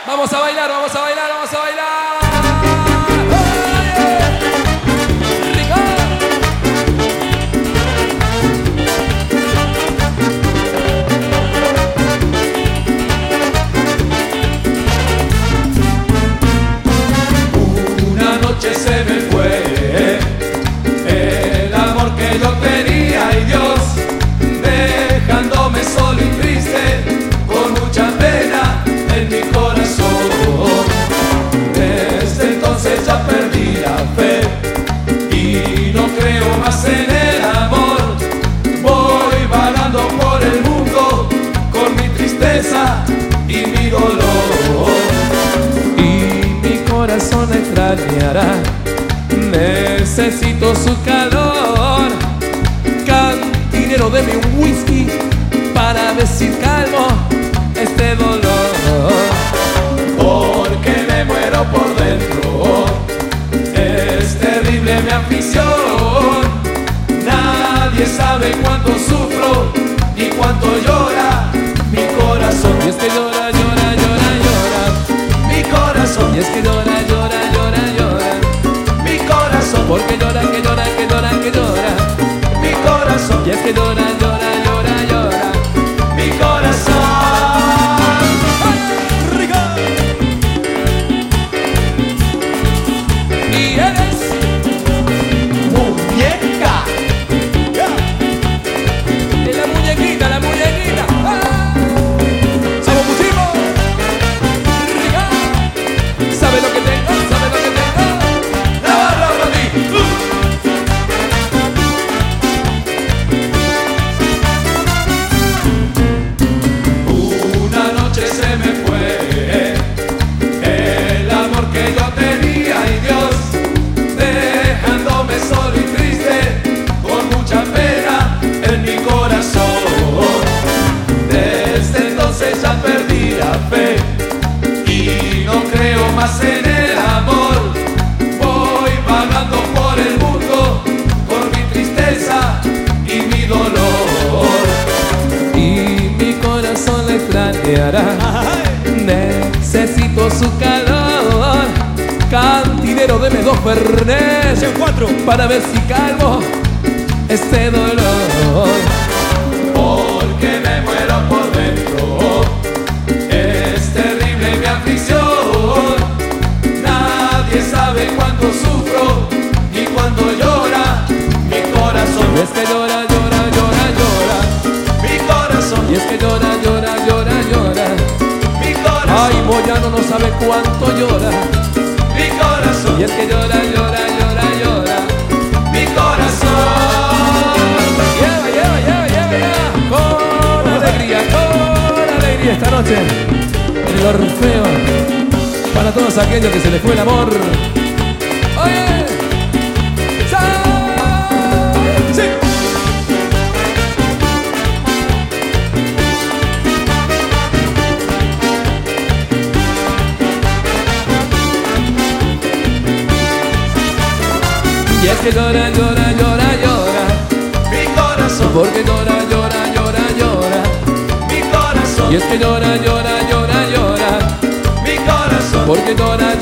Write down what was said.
Vamos a bailar, vamos a bailar, vamos a bailar. Una noche se me fue el amor que yo tenía y Dios dejándome solo y triste con mucha pena en mi corazón. Desde entonces ya perdí la fe y no creo más en el amor. Voy vagando por el mundo con mi tristeza y mi dolor. Y mi corazón extrañará, necesito su calor. Cantinero, deme un whisky para ver si calmo este dolor, porque me muero por dentro. Es terrible mi afición, nadie sabe cuánto sufro y cuánto llora mi corazón. Y es que llora, llora, llora, llora Mi corazón. y es que llora, llora, llora, llora Mi corazón. porque llora, que llora, que llora, que llora Mi corazón. y es que llora, llora, llora, llora Mi corazón. y eres Muñeca. de la muñequita, la muñequita. ¡Somos pusimos! ¿Sabe lo que tengo? ¿Sabe lo que tengo? La barra para ti. Una noche se me fue el amor que yo tenía y Dios dejándome solo y triste con mucha pena en mi corazón. Desde entonces ya perdí la fe y no creo más en el amor. Voy vagando por el mundo con mi tristeza y mi dolor. Y mi corazón le extrañará, necesito su calor. Cantinero, deme 2 Fernet para ver si calmo este dolor, Porque me muero por dentro, es terrible mi afición. Nadie sabe cuánto sufro y cuánto llora mi corazón. y es que llora, llora, llora, llora Mi corazón. y es que llora, llora, llora, llora. Mi corazón. Ay, Moyano no sabe cuánto llora Mi corazón. y es que llora, llora, llora, llora. Mi corazón. Lleva, lleva, lleva, lleva, lleva con alegría esta noche en el Orfeo para todos aquellos que se les fue el amor. Oye, sí. Y es que llora, llora, llora, llora Mi corazón. porque llora, llora, llora, llora. Mi corazón. Y es que llora, llora, llora, llora Mi corazón. porque llora,